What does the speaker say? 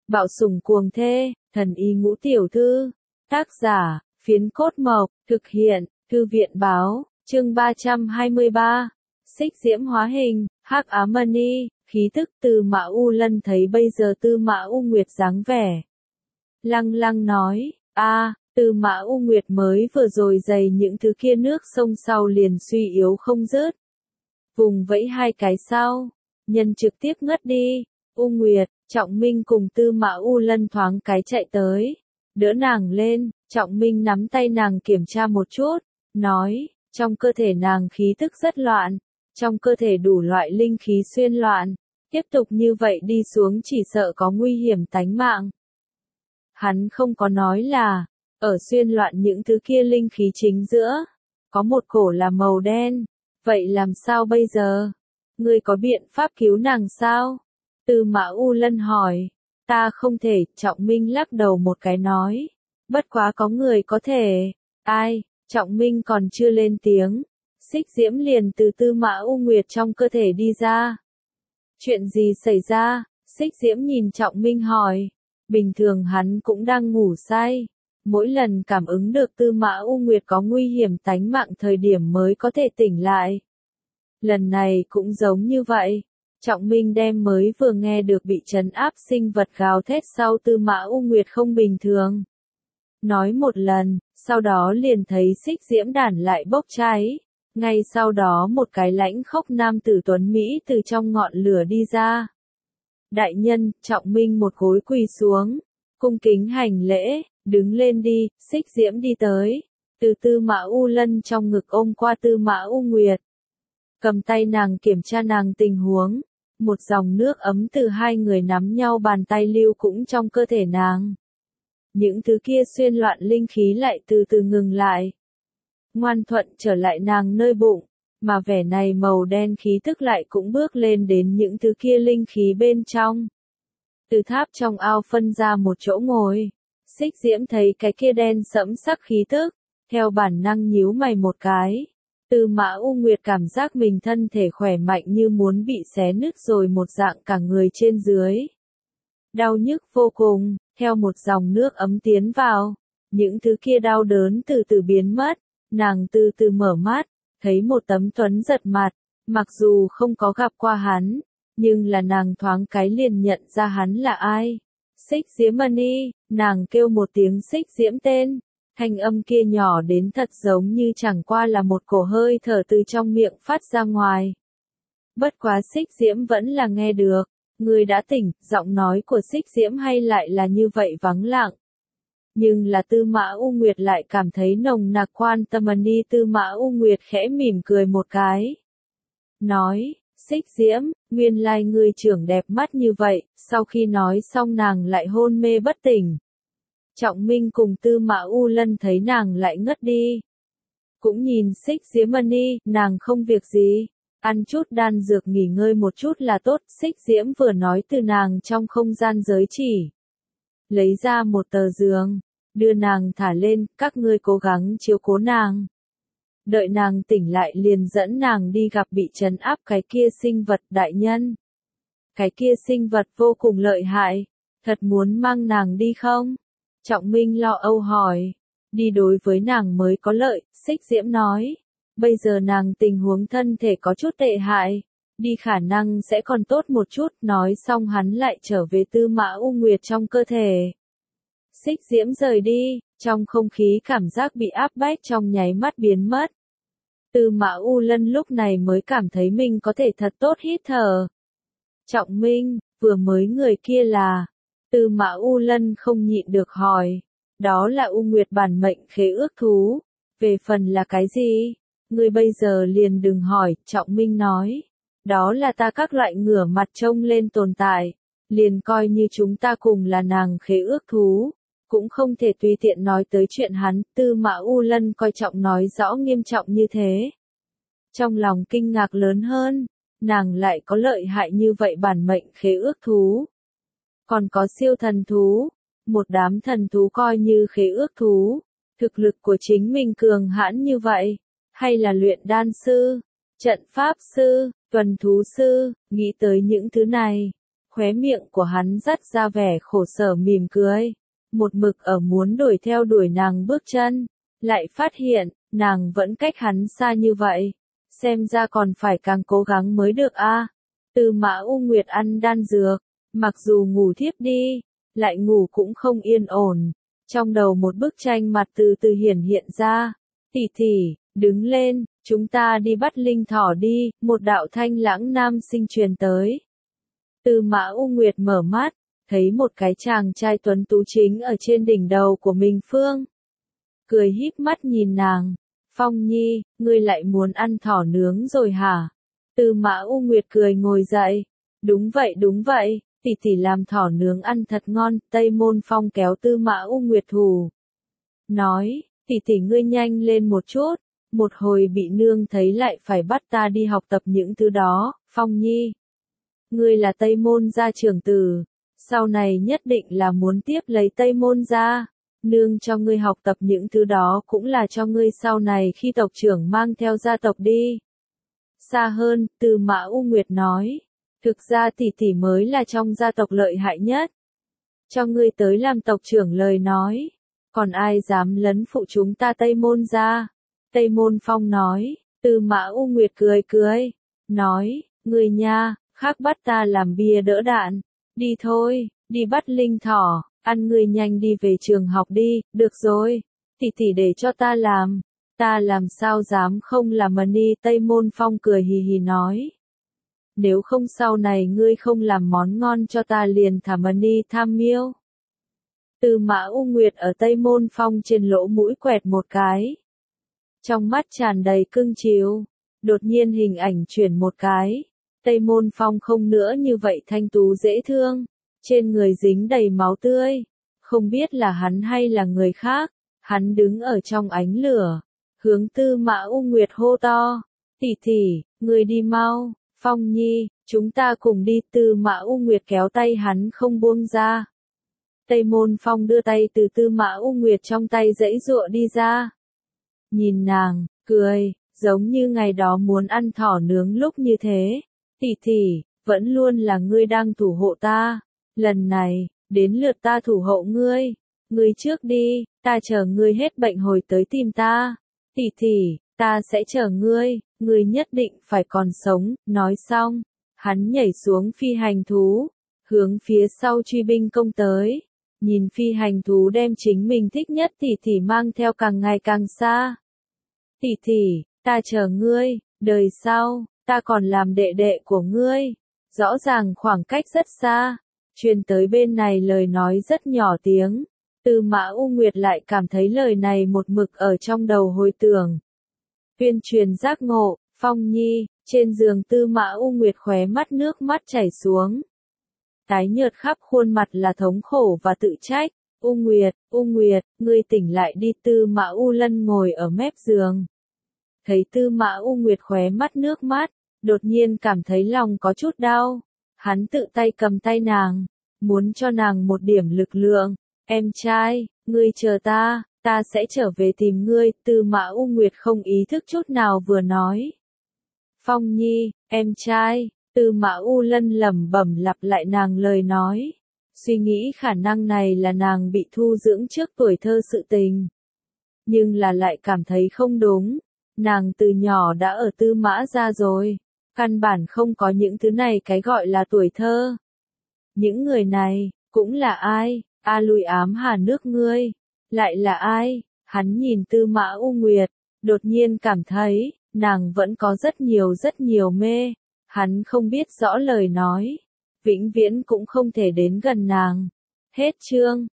Bạo sủng cuồng thê, thần y ngũ tiểu thư. Tác giả, Phiến Cốt Mộc, thực hiện, Thư viện báo, chương 323. Xích diễm hóa hình, Hắc Ám Mani, khí tức. Tư Mã U Lân thấy bây giờ Tư Mã U Nguyệt dáng vẻ. Lăng lăng nói, Tư Mã U Nguyệt mới vừa rồi dày những thứ kia nước sông sau liền suy yếu không dứt. Vùng vẫy hai cái sau, nhân trực tiếp ngất đi. U Nguyệt, Trọng Minh cùng Tư Mã U Lân thoáng cái chạy tới, đỡ nàng lên. Trọng Minh nắm tay nàng kiểm tra một chút, nói, trong cơ thể nàng khí tức rất loạn, trong cơ thể đủ loại linh khí xuyên loạn, tiếp tục như vậy đi xuống chỉ sợ có nguy hiểm tánh mạng. Hắn không có nói là, ở xuyên loạn những thứ kia linh khí chính giữa, có một cổ là màu đen, vậy làm sao bây giờ? Ngươi có biện pháp cứu nàng sao? Tư Mã U Lân hỏi. Ta không thể, Trọng Minh lắc đầu một cái nói. Bất quá có người có thể. Ai? Trọng Minh còn chưa lên tiếng. Xích diễm liền từ Tư Mã U Nguyệt trong cơ thể đi ra. Chuyện gì xảy ra? Xích diễm nhìn Trọng Minh hỏi. Bình thường hắn cũng đang ngủ say. Mỗi lần cảm ứng được Tư Mã U Nguyệt có nguy hiểm tánh mạng thời điểm mới có thể tỉnh lại. Lần này cũng giống như vậy. Trọng Minh đem mới vừa nghe được bị trấn áp sinh vật gào thét sau Tư Mã U Nguyệt không bình thường. Nói một lần, sau đó liền thấy xích diễm đản lại bốc cháy. Ngay sau đó một cái lãnh khốc nam tử tuấn Mỹ từ trong ngọn lửa đi ra. Đại nhân, Trọng Minh một gối quỳ xuống, cung kính hành lễ, đứng lên đi. Xích diễm đi tới, từ Tư Mã U Lân trong ngực ôm qua Tư Mã U Nguyệt. Cầm tay nàng kiểm tra nàng tình huống. Một dòng nước ấm từ hai người nắm nhau bàn tay lưu cũng trong cơ thể nàng. Những thứ kia xuyên loạn linh khí lại từ từ ngừng lại. Ngoan thuận trở lại nàng nơi bụng, mà vẻ này màu đen khí tức lại cũng bước lên đến những thứ kia linh khí bên trong. Từ tháp trong ao phân ra một chỗ ngồi. Xích diễm thấy cái kia đen sẫm sắc khí tức, theo bản năng nhíu mày một cái. Tư Mã U Nguyệt cảm giác mình thân thể khỏe mạnh như muốn bị xé nứt rồi một dạng cả người trên dưới. Đau nhức vô cùng, theo một dòng nước ấm tiến vào, những thứ kia đau đớn từ từ biến mất, nàng từ từ mở mắt, thấy một tấm tuấn giật mặt, mặc dù không có gặp qua hắn, nhưng là nàng thoáng cái liền nhận ra hắn là ai. Xích diễm Mani, nàng kêu một tiếng xích diễm tên. Thanh âm kia nhỏ đến thật giống như chẳng qua là một cổ hơi thở từ trong miệng phát ra ngoài. Bất quá xích diễm vẫn là nghe được. Người đã tỉnh, giọng nói của xích diễm hay lại là như vậy vắng lặng. Nhưng là Tư Mã U Nguyệt lại cảm thấy nồng nặc quan tâm Mani. Tư Mã U Nguyệt khẽ mỉm cười một cái. Nói, xích diễm, nguyên lai ngươi trưởng đẹp mắt như vậy. Sau khi nói xong nàng lại hôn mê bất tỉnh. Trọng Minh cùng Tư Mã U Lân thấy nàng lại ngất đi. Cũng nhìn xích diễm Mani, nàng không việc gì. Ăn chút đan dược nghỉ ngơi một chút là tốt. Xích diễm vừa nói từ nàng trong không gian giới chỉ. Lấy ra một tờ giường. Đưa nàng thả lên, các ngươi cố gắng chiếu cố nàng. Đợi nàng tỉnh lại liền dẫn nàng đi gặp bị trấn áp cái kia sinh vật đại nhân. Cái kia sinh vật vô cùng lợi hại. Thật muốn mang nàng đi không? Trọng Minh lo âu hỏi. Đi đối với nàng mới có lợi, xích diễm nói. Bây giờ nàng tình huống thân thể có chút tệ hại. Đi khả năng sẽ còn tốt một chút. Nói xong hắn lại trở về Tư Mã U Nguyệt trong cơ thể. Xích diễm rời đi, trong không khí cảm giác bị áp bách trong nháy mắt biến mất. Tư Mã U Lân lúc này mới cảm thấy mình có thể thật tốt hít thở. Trọng Minh, vừa mới người kia là... Tư Mã U Lân không nhịn được hỏi. Đó là U Nguyệt bản mệnh khế ước thú. Về phần là cái gì? Ngươi bây giờ liền đừng hỏi, Trọng Minh nói. Đó là ta các loại ngửa mặt trông lên tồn tại. Liền coi như chúng ta cùng là nàng khế ước thú. Cũng không thể tùy tiện nói tới chuyện hắn. Tư Mã U Lân coi trọng nói rõ nghiêm trọng như thế. Trong lòng kinh ngạc lớn hơn. Nàng lại có lợi hại như vậy bản mệnh khế ước thú. Còn có siêu thần thú, một đám thần thú coi như khế ước thú, thực lực của chính mình cường hãn như vậy, hay là luyện đan sư, trận pháp sư, tuần thú sư, nghĩ tới những thứ này, Khóe miệng của hắn dắt ra vẻ khổ sở mỉm cười. Một mực ở muốn đuổi theo đuổi nàng bước chân. Lại phát hiện, nàng vẫn cách hắn xa như vậy. Xem ra còn phải càng cố gắng mới được a. Tư Mã U Nguyệt ăn đan dược. Mặc dù ngủ thiếp đi, lại ngủ cũng không yên ổn. Trong đầu một bức tranh mặt từ từ hiển hiện ra. Tỷ tỷ, đứng lên, chúng ta đi bắt linh thỏ đi, một đạo thanh lãng nam sinh truyền tới. Tư Mã U Nguyệt mở mắt, thấy một cái chàng trai tuấn tú chính ở trên đỉnh đầu của mình Phương. Cười híp mắt nhìn nàng. Phong Nhi, ngươi lại muốn ăn thỏ nướng rồi hả? Tư Mã U Nguyệt cười ngồi dậy. Đúng vậy, tỷ tỷ làm thỏ nướng ăn thật ngon. Tây Môn Phong kéo Tư Mã U Nguyệt thủ. Nói, tỷ tỷ ngươi nhanh lên một chút. Một hồi bị nương thấy lại phải bắt ta đi học tập những thứ đó. Phong Nhi, ngươi là Tây Môn gia trưởng tử. Sau này nhất định là muốn tiếp lấy Tây Môn gia. Nương cho ngươi học tập những thứ đó cũng là cho ngươi sau này khi tộc trưởng mang theo gia tộc đi. Xa hơn, Tư Mã U Nguyệt nói. Thực ra tỷ tỷ mới là trong gia tộc lợi hại nhất. Cho ngươi tới làm tộc trưởng lời nói. Còn ai dám lấn phụ chúng ta Tây Môn gia? Tây Môn Phong nói. Tư Mã U Nguyệt cười. Nói, ngươi nha, khác bắt ta làm bia đỡ đạn. Đi thôi, đi bắt linh thỏ. Ăn ngươi nhanh đi về trường học đi, được rồi. Tỷ tỷ để cho ta làm. Ta làm sao dám không làm mà ni. Tây Môn Phong cười hì hì nói. Nếu không sau này ngươi không làm món ngon cho ta liền thả mà ni tham miêu. Tư Mã U Nguyệt ở Tây Môn Phong trên lỗ mũi quẹt một cái. Trong mắt tràn đầy cưng chiều. Đột nhiên hình ảnh chuyển một cái. Tây Môn Phong không nữa như vậy thanh tú dễ thương. Trên người dính đầy máu tươi. Không biết là hắn hay là người khác. Hắn đứng ở trong ánh lửa. Hướng Tư Mã U Nguyệt hô to. Tỷ tỷ, người đi mau. Phong Nhi, chúng ta cùng đi. Tư Mã U Nguyệt kéo tay hắn không buông ra. Tây Môn Phong đưa tay từ Tư Mã U Nguyệt trong tay giãy giụa đi ra. Nhìn nàng, cười, giống như ngày đó muốn ăn thỏ nướng lúc như thế. Tỷ tỷ, vẫn luôn là ngươi đang thủ hộ ta. Lần này, đến lượt ta thủ hộ ngươi. Ngươi trước đi, ta chờ ngươi hết bệnh hồi tới tìm ta. Tỷ tỷ, ta sẽ chờ ngươi nhất định phải còn sống. Nói xong, hắn nhảy xuống phi hành thú, hướng phía sau truy binh công tới. Nhìn phi hành thú đem chính mình thích nhất tỷ tỷ mang theo càng ngày càng xa. Tỷ tỷ, ta chờ ngươi, đời sau, ta còn làm đệ đệ của ngươi. Rõ ràng khoảng cách rất xa. Truyền tới bên này lời nói rất nhỏ tiếng. Tư Mã U Nguyệt lại cảm thấy lời này một mực ở trong đầu hồi tưởng. Tuyên truyền giác ngộ, Phong Nhi, trên giường Tư Mã U Nguyệt khóe mắt nước mắt chảy xuống. Tái nhợt khắp khuôn mặt là thống khổ và tự trách. U Nguyệt, ngươi tỉnh lại đi. Tư Mã U Lân ngồi ở mép giường. Thấy Tư Mã U Nguyệt khóe mắt nước mắt, đột nhiên cảm thấy lòng có chút đau. Hắn tự tay cầm tay nàng, muốn cho nàng một điểm lực lượng. Em trai, ngươi chờ ta sẽ trở về tìm ngươi. Tư Mã U Nguyệt không ý thức chút nào vừa nói. Phong Nhi, em trai. Tư Mã U Lân lẩm bẩm lặp lại nàng lời nói. Suy nghĩ khả năng này là nàng bị thu dưỡng trước tuổi thơ sự tình. Nhưng là lại cảm thấy không đúng. Nàng từ nhỏ đã ở Tư Mã gia rồi. Căn bản không có những thứ này cái gọi là tuổi thơ. Những người này, cũng là ai? A Lùi ám hà nước ngươi. Lại là ai? Hắn nhìn Tư Mã U Nguyệt, đột nhiên cảm thấy, nàng vẫn có rất nhiều mê. Hắn không biết rõ lời nói. Vĩnh viễn cũng không thể đến gần nàng. Hết chương.